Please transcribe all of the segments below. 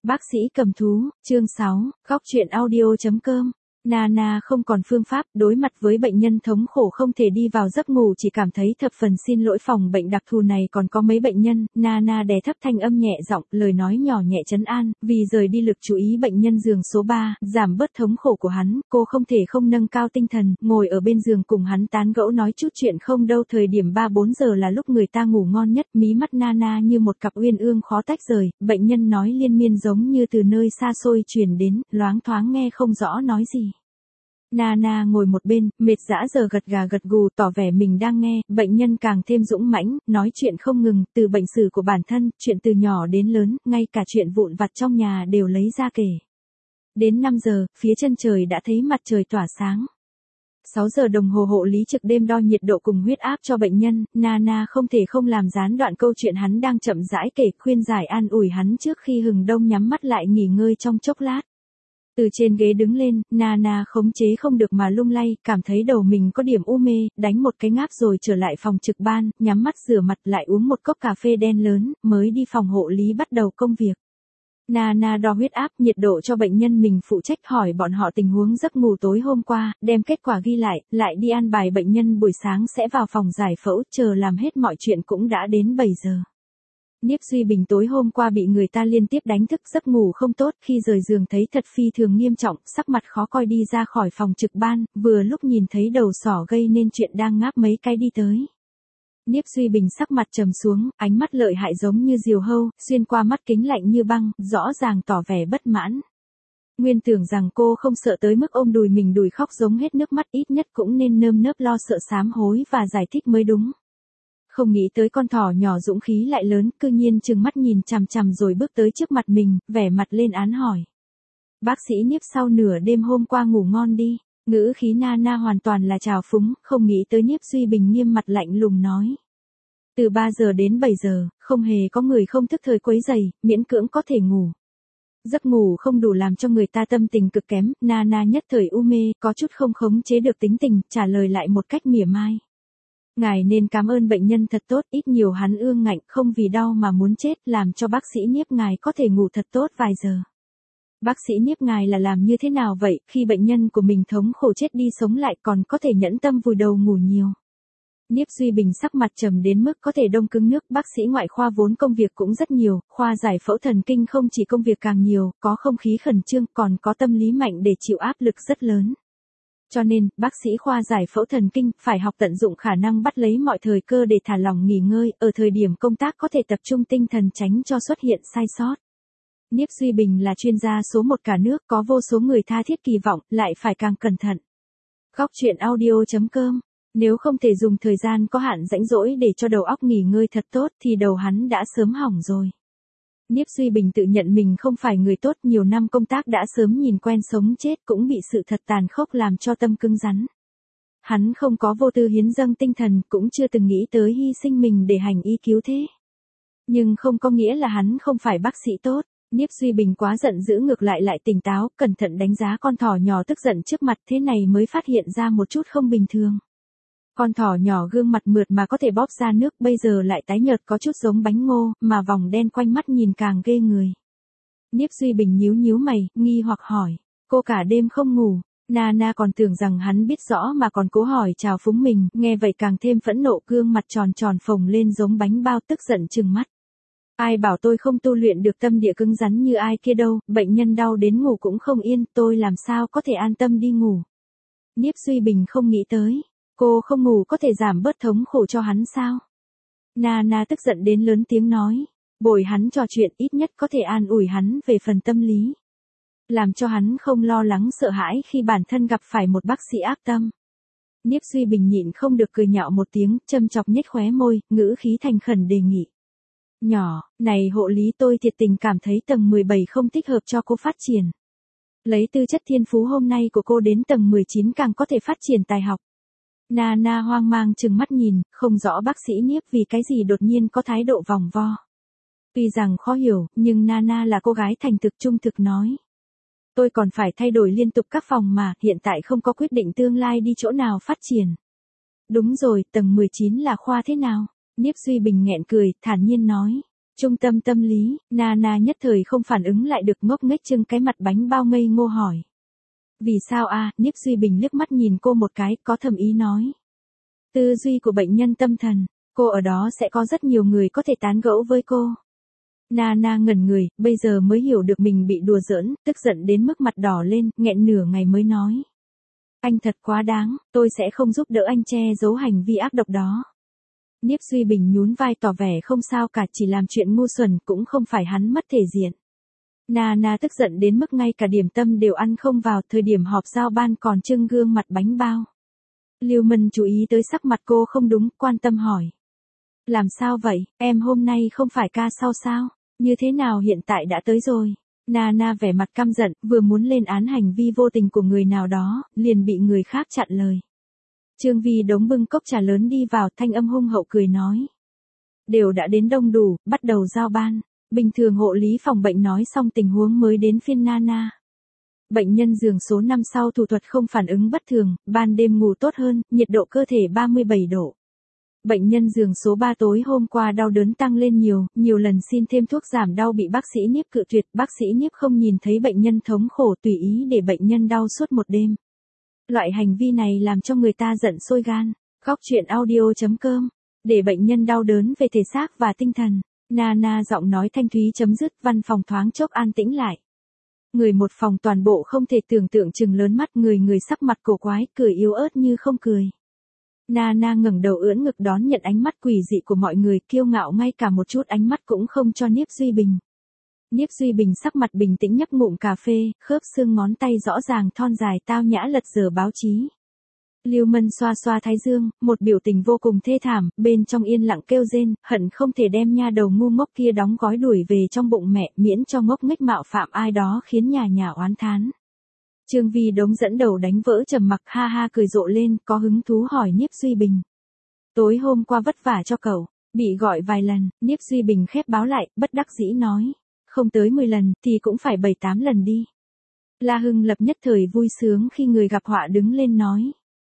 Bác sĩ cầm thú, chương 6, góc truyện audio.com. Nana không còn phương pháp, đối mặt với bệnh nhân thống khổ không thể đi vào giấc ngủ, chỉ cảm thấy thập phần xin lỗi. Phòng bệnh đặc thù này còn có mấy bệnh nhân. Nana đè thấp thanh âm nhẹ giọng, lời nói nhỏ nhẹ trấn an, vì rời đi lực chú ý bệnh nhân giường số 3, giảm bớt thống khổ của hắn, cô không thể không nâng cao tinh thần, ngồi ở bên giường cùng hắn tán gẫu nói chút chuyện không đâu. Thời điểm 3-4 giờ là lúc người ta ngủ ngon nhất, mí mắt Nana như một cặp uyên ương khó tách rời, bệnh nhân nói liên miên giống như từ nơi xa xôi truyền đến, loáng thoáng nghe không rõ nói gì. Nana ngồi một bên, mệt dã giờ gật gà gật gù tỏ vẻ mình đang nghe, bệnh nhân càng thêm dũng mãnh, nói chuyện không ngừng, từ bệnh sử của bản thân, chuyện từ nhỏ đến lớn, ngay cả chuyện vụn vặt trong nhà đều lấy ra kể. Đến 5 giờ, phía chân trời đã thấy mặt trời tỏa sáng. 6 giờ đồng hồ hộ lý trực đêm đo nhiệt độ cùng huyết áp cho bệnh nhân, Nana không thể không làm gián đoạn câu chuyện hắn đang chậm rãi kể, khuyên giải an ủi hắn trước khi hừng đông nhắm mắt lại nghỉ ngơi trong chốc lát. Từ trên ghế đứng lên, Nana khống chế không được mà lung lay, cảm thấy đầu mình có điểm u mê, đánh một cái ngáp rồi trở lại phòng trực ban, nhắm mắt rửa mặt lại uống một cốc cà phê đen lớn, mới đi phòng hộ lý bắt đầu công việc. Nana đo huyết áp, nhiệt độ cho bệnh nhân mình phụ trách, hỏi bọn họ tình huống giấc ngủ tối hôm qua, đem kết quả ghi lại đi an bài bệnh nhân buổi sáng sẽ vào phòng giải phẫu, chờ làm hết mọi chuyện cũng đã đến 7 giờ. Niếp Duy Bình tối hôm qua bị người ta liên tiếp đánh thức, giấc ngủ không tốt, khi rời giường thấy thật phi thường nghiêm trọng, sắc mặt khó coi đi ra khỏi phòng trực ban, vừa lúc nhìn thấy đầu sỏ gây nên chuyện đang ngáp mấy cái đi tới. Niếp Duy Bình sắc mặt trầm xuống, ánh mắt lợi hại giống như diều hâu, xuyên qua mắt kính lạnh như băng, rõ ràng tỏ vẻ bất mãn. Nguyên tưởng rằng cô không sợ tới mức ôm đùi mình đùi khóc giống hết nước mắt, ít nhất cũng nên nơm nớp lo sợ sám hối và giải thích mới đúng. Không nghĩ tới con thỏ nhỏ dũng khí lại lớn, cư nhiên trừng mắt nhìn chằm chằm rồi bước tới trước mặt mình, vẻ mặt lên án hỏi. Bác sĩ Niếp, sau nửa đêm hôm qua ngủ ngon đi. Ngữ khí Nana hoàn toàn là trào phúng, không nghĩ tới Niếp Duy Bình nghiêm mặt lạnh lùng nói. Từ 3 giờ đến 7 giờ, không hề có người không thức thời quấy rầy, miễn cưỡng có thể ngủ. Giấc ngủ không đủ làm cho người ta tâm tình cực kém, Nana nhất thời u mê, có chút không khống chế được tính tình, trả lời lại một cách mỉa mai. Ngài nên cảm ơn bệnh nhân thật tốt, ít nhiều hắn ương ngạnh, không vì đau mà muốn chết, làm cho bác sĩ Niếp ngài có thể ngủ thật tốt vài giờ. Bác sĩ Niếp ngài là làm như thế nào vậy, khi bệnh nhân của mình thống khổ chết đi sống lại còn có thể nhẫn tâm vùi đầu ngủ nhiều. Niếp Duy Bình sắc mặt trầm đến mức có thể đông cứng nước, bác sĩ ngoại khoa vốn công việc cũng rất nhiều, khoa giải phẫu thần kinh không chỉ công việc càng nhiều, có không khí khẩn trương, còn có tâm lý mạnh để chịu áp lực rất lớn. Cho nên, bác sĩ khoa giải phẫu thần kinh phải học tận dụng khả năng bắt lấy mọi thời cơ để thả lỏng nghỉ ngơi, ở thời điểm công tác có thể tập trung tinh thần tránh cho xuất hiện sai sót. Niếp Duy Bình là chuyên gia số 1 cả nước, có vô số người tha thiết kỳ vọng, lại phải càng cẩn thận. Góc truyện audio.com. Nếu không thể dùng thời gian có hạn rãnh rỗi để cho đầu óc nghỉ ngơi thật tốt thì đầu hắn đã sớm hỏng rồi. Niếp Duy Bình tự nhận mình không phải người tốt, nhiều năm công tác đã sớm nhìn quen sống chết, cũng bị sự thật tàn khốc làm cho tâm cứng rắn. Hắn không có vô tư hiến dâng tinh thần, cũng chưa từng nghĩ tới hy sinh mình để hành y cứu thế. Nhưng không có nghĩa là hắn không phải bác sĩ tốt. Niếp Duy Bình quá giận dữ ngược lại tỉnh táo, cẩn thận đánh giá con thỏ nhỏ tức giận trước mặt, thế này mới phát hiện ra một chút không bình thường. Con thỏ nhỏ gương mặt mượt mà có thể bóp ra nước, bây giờ lại tái nhợt có chút giống bánh ngô, mà vòng đen quanh mắt nhìn càng ghê người. Niếp Duy Bình nhíu mày, nghi hoặc hỏi, cô cả đêm không ngủ. Nana còn tưởng rằng hắn biết rõ mà còn cố hỏi chào phúng mình, nghe vậy càng thêm phẫn nộ, gương mặt tròn phồng lên giống bánh bao, tức giận trừng mắt. Ai bảo tôi không tu luyện được tâm địa cứng rắn như ai kia đâu, bệnh nhân đau đến ngủ cũng không yên, tôi làm sao có thể an tâm đi ngủ. Niếp Duy Bình không nghĩ tới. Cô không ngủ có thể giảm bớt thống khổ cho hắn sao? Nana tức giận đến lớn tiếng nói. Bồi hắn trò chuyện, ít nhất có thể an ủi hắn về phần tâm lý. Làm cho hắn không lo lắng sợ hãi khi bản thân gặp phải một bác sĩ ác tâm. Niếp Duy Bình nhịn không được cười nhạo một tiếng, châm chọc nhếch khóe môi, ngữ khí thành khẩn đề nghị. Nhỏ, này hộ lý, tôi thiệt tình cảm thấy tầng 17 không thích hợp cho cô phát triển. Lấy tư chất thiên phú hôm nay của cô đến tầng 19 càng có thể phát triển tài học. Nana hoang mang trừng mắt nhìn, không rõ bác sĩ Niếp vì cái gì đột nhiên có thái độ vòng vo. Tuy rằng khó hiểu, nhưng Nana là cô gái thành thực trung thực nói. Tôi còn phải thay đổi liên tục các phòng mà, hiện tại không có quyết định tương lai đi chỗ nào phát triển. Đúng rồi, tầng 19 là khoa thế nào? Niếp Duy Bình nghẹn cười, thản nhiên nói. Trung tâm tâm lý, Nana nhất thời không phản ứng lại được, ngốc nghếch trưng cái mặt bánh bao ngây ngô hỏi. Vì sao a? Nhiếp Duy Bình liếc mắt nhìn cô một cái, có thầm ý nói. Tư duy của bệnh nhân tâm thần, cô ở đó sẽ có rất nhiều người có thể tán gẫu với cô. Nana ngẩn người, bây giờ mới hiểu được mình bị đùa giỡn, tức giận đến mức mặt đỏ lên, nghẹn nửa ngày mới nói. Anh thật quá đáng, tôi sẽ không giúp đỡ anh che giấu hành vi ác độc đó. Nhiếp Duy Bình nhún vai tỏ vẻ không sao cả, chỉ làm chuyện ngu xuẩn, cũng không phải hắn mất thể diện. Nana tức giận đến mức ngay cả điểm tâm đều ăn không vào, thời điểm họp giao ban còn trưng gương mặt bánh bao. Lưu Mân chú ý tới sắc mặt cô không đúng, quan tâm hỏi. Làm sao vậy, em hôm nay không phải ca sau sao? Như thế nào hiện tại đã tới rồi? Nana vẻ mặt căm giận, vừa muốn lên án hành vi vô tình của người nào đó, liền bị người khác chặn lời. Trương Vi đống bưng cốc trà lớn đi vào, thanh âm hung hậu cười nói. Đều đã đến đông đủ, bắt đầu giao ban. Bình thường hộ lý phòng bệnh nói xong tình huống mới đến phiên Nana. Bệnh nhân giường số 5 sau thủ thuật không phản ứng bất thường, ban đêm ngủ tốt hơn, nhiệt độ cơ thể 37 độ. Bệnh nhân giường số 3 tối hôm qua đau đớn tăng lên nhiều lần xin thêm thuốc giảm đau bị bác sĩ Niếp cự tuyệt, bác sĩ Niếp không nhìn thấy bệnh nhân thống khổ tùy ý để bệnh nhân đau suốt một đêm. Loại hành vi này làm cho người ta giận sôi gan. Góc truyện audio.com, để bệnh nhân đau đớn về thể xác và tinh thần. Nana giọng nói thanh thúy chấm dứt, văn phòng thoáng chốc an tĩnh lại. Người một phòng toàn bộ không thể tưởng tượng chừng lớn mắt, người sắc mặt cổ quái, cười yếu ớt như không cười. Nana ngẩng đầu ưỡn ngực đón nhận ánh mắt quỷ dị của mọi người, kiêu ngạo ngay cả một chút ánh mắt cũng không cho Nhiếp Duy Bình. Nhiếp Duy Bình sắc mặt bình tĩnh nhấp ngụm cà phê, khớp xương ngón tay rõ ràng thon dài tao nhã lật dở báo chí. Lưu Mân xoa xoa thái dương, một biểu tình vô cùng thê thảm, bên trong yên lặng kêu rên, hận không thể đem nha đầu ngu ngốc kia đóng gói đuổi về trong bụng mẹ, miễn cho ngốc nghếch mạo phạm ai đó khiến nhà oán thán. Trương Vi đống dẫn đầu đánh vỡ trầm mặc, ha ha cười rộ lên, có hứng thú hỏi Nhiếp Duy Bình. Tối hôm qua vất vả cho cậu, bị gọi vài lần, Nhiếp Duy Bình khép báo lại, bất đắc dĩ nói. Không tới 10 lần, thì cũng phải 7-8 lần đi. La Hưng Lập nhất thời vui sướng khi người gặp họa đứng lên nói.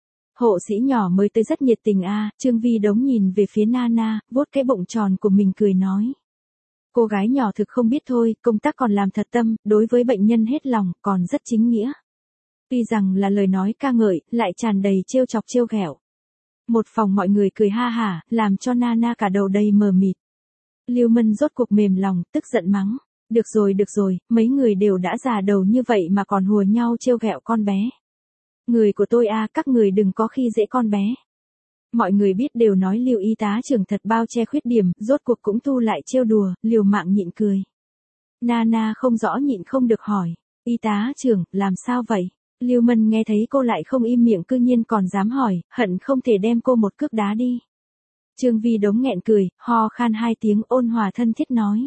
Hộ sĩ nhỏ mới tới rất nhiệt tình a. Trương Vi đống nhìn về phía Nana, vuốt cái bụng tròn của mình cười nói. Cô gái nhỏ thực không biết thôi, công tác còn làm thật tâm, đối với bệnh nhân hết lòng, còn rất chính nghĩa. Tuy rằng là lời nói ca ngợi, lại tràn đầy trêu chọc trêu ghẹo. Một phòng mọi người cười ha hả, làm cho Nana cả đầu đầy mờ mịt. Lưu Mân rốt cuộc mềm lòng, tức giận mắng. Được rồi, mấy người đều đã già đầu như vậy mà còn hùa nhau trêu ghẹo con bé. Người của tôi a, các người đừng có khi dễ con bé. Mọi người biết đều nói Lưu y tá trưởng thật bao che khuyết điểm, rốt cuộc cũng thu lại trêu đùa, liều mạng nhịn cười. Nana không rõ nhịn không được hỏi, y tá trưởng, làm sao vậy? Lưu Mân nghe thấy cô lại không im miệng cư nhiên còn dám hỏi, hận không thể đem cô một cước đá đi. Trương Vi đống nghẹn cười, ho khan 2 tiếng, ôn hòa thân thiết nói.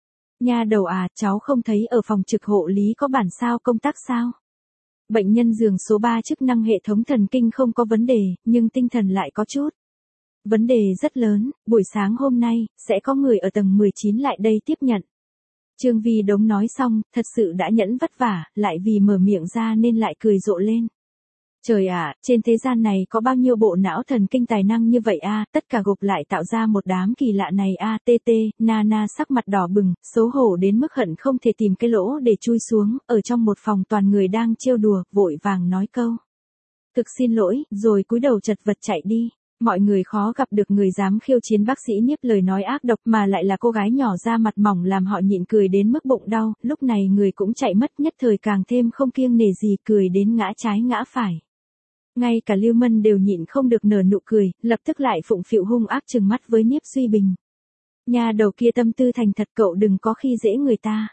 Nha đầu à, cháu không thấy ở phòng trực hộ lý có bản sao công tác sao? Bệnh nhân giường số 3 chức năng hệ thống thần kinh không có vấn đề, nhưng tinh thần lại có chút. Vấn đề rất lớn, buổi sáng hôm nay, sẽ có người ở tầng 19 lại đây tiếp nhận. Trương Vi đống nói xong, thật sự đã nhẫn vất vả, lại vì mở miệng ra nên lại cười rộ lên. Trời ạ, trên thế gian này có bao nhiêu bộ não thần kinh tài năng như vậy a, tất cả gộp lại tạo ra một đám kỳ lạ này a. Nana sắc mặt đỏ bừng, xấu hổ đến mức hận không thể tìm cái lỗ để chui xuống, ở trong một phòng toàn người đang trêu đùa, vội vàng nói câu. Thực xin lỗi, rồi cúi đầu chật vật chạy đi. Mọi người khó gặp được người dám khiêu chiến bác sĩ Niếp lời nói ác độc mà lại là cô gái nhỏ da mặt mỏng làm họ nhịn cười đến mức bụng đau, lúc này người cũng chạy mất nhất thời càng thêm không kiêng nể gì cười đến ngã trái ngã phải. Ngay cả Lưu Mân đều nhịn không được nở nụ cười, lập tức lại phụng phịu hung ác trừng mắt với Nhiếp Duy Bình. Nhà đầu kia tâm tư thành thật, cậu đừng có khi dễ người ta.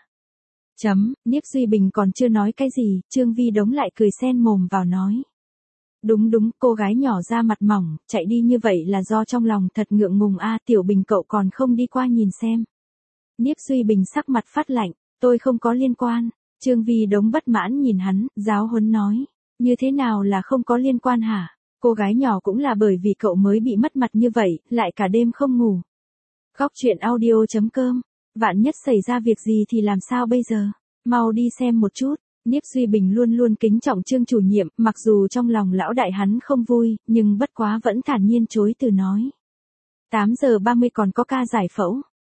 Nhiếp Duy Bình còn chưa nói cái gì, Trương Vi đống lại cười xen mồm vào nói. Đúng, cô gái nhỏ da mặt mỏng, chạy đi như vậy là do trong lòng thật ngượng ngùng a. Tiểu Bình cậu còn không đi qua nhìn xem. Nhiếp Duy Bình sắc mặt phát lạnh, tôi không có liên quan. Trương Vi đống bất mãn nhìn hắn, giáo huấn nói. Như thế nào là không có liên quan hả? Cô gái nhỏ cũng là bởi vì cậu mới bị mất mặt như vậy, lại cả đêm không ngủ. Góc truyện audio.com, vạn nhất xảy ra việc gì thì làm sao bây giờ? Mau đi xem một chút. Nhiếp Duy Bình luôn luôn kính trọng Trương chủ nhiệm, mặc dù trong lòng lão đại hắn không vui, nhưng bất quá vẫn thản nhiên chối từ nói. 8 giờ 30 còn có ca giải phẫu.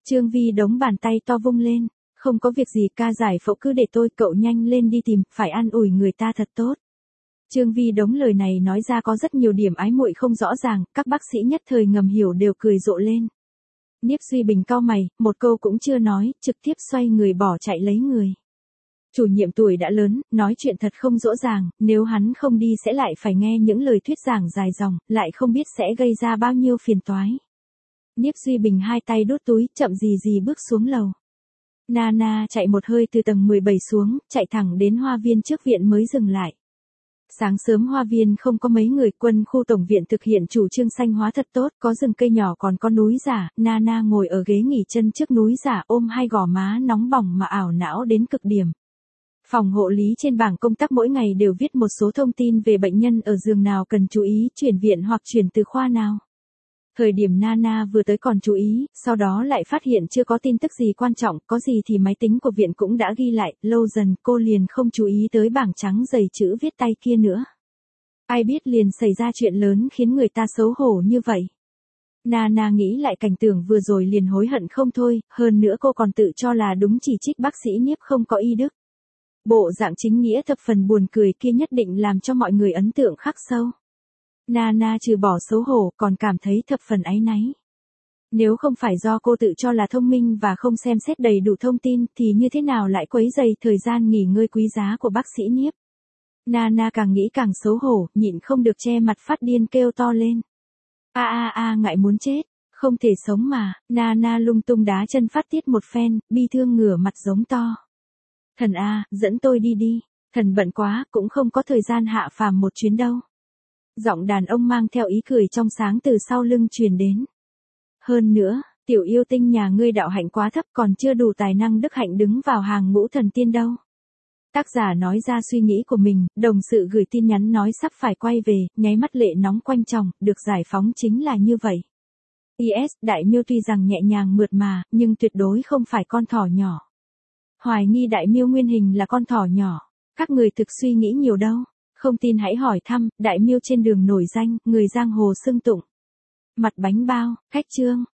Trương Vi đống bàn tay to vung lên. Không có việc gì ca giải phẫu cứ để tôi, cậu nhanh lên đi tìm, phải an ủi người ta thật tốt. Trương Vi đống lời này nói ra có rất nhiều điểm ái muội không rõ ràng, các bác sĩ nhất thời ngầm hiểu đều cười rộ lên. Nhiếp Duy Bình cau mày, một câu cũng chưa nói, trực tiếp xoay người bỏ chạy lấy người. Chủ nhiệm tuổi đã lớn, nói chuyện thật không dỗ dàng, nếu hắn không đi sẽ lại phải nghe những lời thuyết giảng dài dòng, lại không biết sẽ gây ra bao nhiêu phiền toái. Nhiếp Duy Bình hai tay đút túi, chậm gì gì bước xuống lầu. Nana chạy một hơi từ tầng 17 xuống, chạy thẳng đến hoa viên trước viện mới dừng lại. Sáng sớm hoa viên không có mấy người, quân khu tổng viện thực hiện chủ trương xanh hóa thật tốt, có rừng cây nhỏ còn có núi giả, Nana ngồi ở ghế nghỉ chân trước núi giả ôm hai gò má nóng bỏng mà ảo não đến cực điểm. Phòng hộ lý trên bảng công tác mỗi ngày đều viết một số thông tin về bệnh nhân ở giường nào cần chú ý, chuyển viện hoặc chuyển từ khoa nào. Thời điểm Nana vừa tới còn chú ý, sau đó lại phát hiện chưa có tin tức gì quan trọng, có gì thì máy tính của viện cũng đã ghi lại, lâu dần cô liền không chú ý tới bảng trắng dày chữ viết tay kia nữa. Ai biết liền xảy ra chuyện lớn khiến người ta xấu hổ như vậy. Nana nghĩ lại cảnh tượng vừa rồi liền hối hận không thôi, hơn nữa cô còn tự cho là đúng chỉ trích bác sĩ Nhiếp không có y đức. Bộ dạng chính nghĩa thập phần buồn cười kia nhất định làm cho mọi người ấn tượng khắc sâu. Nana trừ bỏ xấu hổ còn cảm thấy thập phần áy náy. Nếu không phải do cô tự cho là thông minh và không xem xét đầy đủ thông tin thì như thế nào lại quấy rầy thời gian nghỉ ngơi quý giá của bác sĩ Nhiếp. Nana càng nghĩ càng xấu hổ, nhịn không được che mặt phát điên kêu to lên. Ngại muốn chết, không thể sống mà, Nana lung tung đá chân phát tiết một phen, bi thương ngửa mặt giống to. Thần a, dẫn tôi đi đi, thần bận quá, cũng không có thời gian hạ phàm một chuyến đâu. Giọng đàn ông mang theo ý cười trong sáng từ sau lưng truyền đến. Hơn nữa, tiểu yêu tinh nhà ngươi đạo hạnh quá thấp còn chưa đủ tài năng đức hạnh đứng vào hàng ngũ thần tiên đâu. Tác giả nói ra suy nghĩ của mình, đồng sự gửi tin nhắn nói sắp phải quay về, nháy mắt lệ nóng quanh chồng, được giải phóng chính là như vậy. Is, Đại Miêu tuy rằng nhẹ nhàng mượt mà, nhưng tuyệt đối không phải con thỏ nhỏ. Hoài nghi Đại Miêu nguyên hình là con thỏ nhỏ, các người thực suy nghĩ nhiều đâu. Không tin hãy hỏi thăm, Đại Miêu trên đường nổi danh, người giang hồ xưng tụng. Mặt bánh bao, khách trương,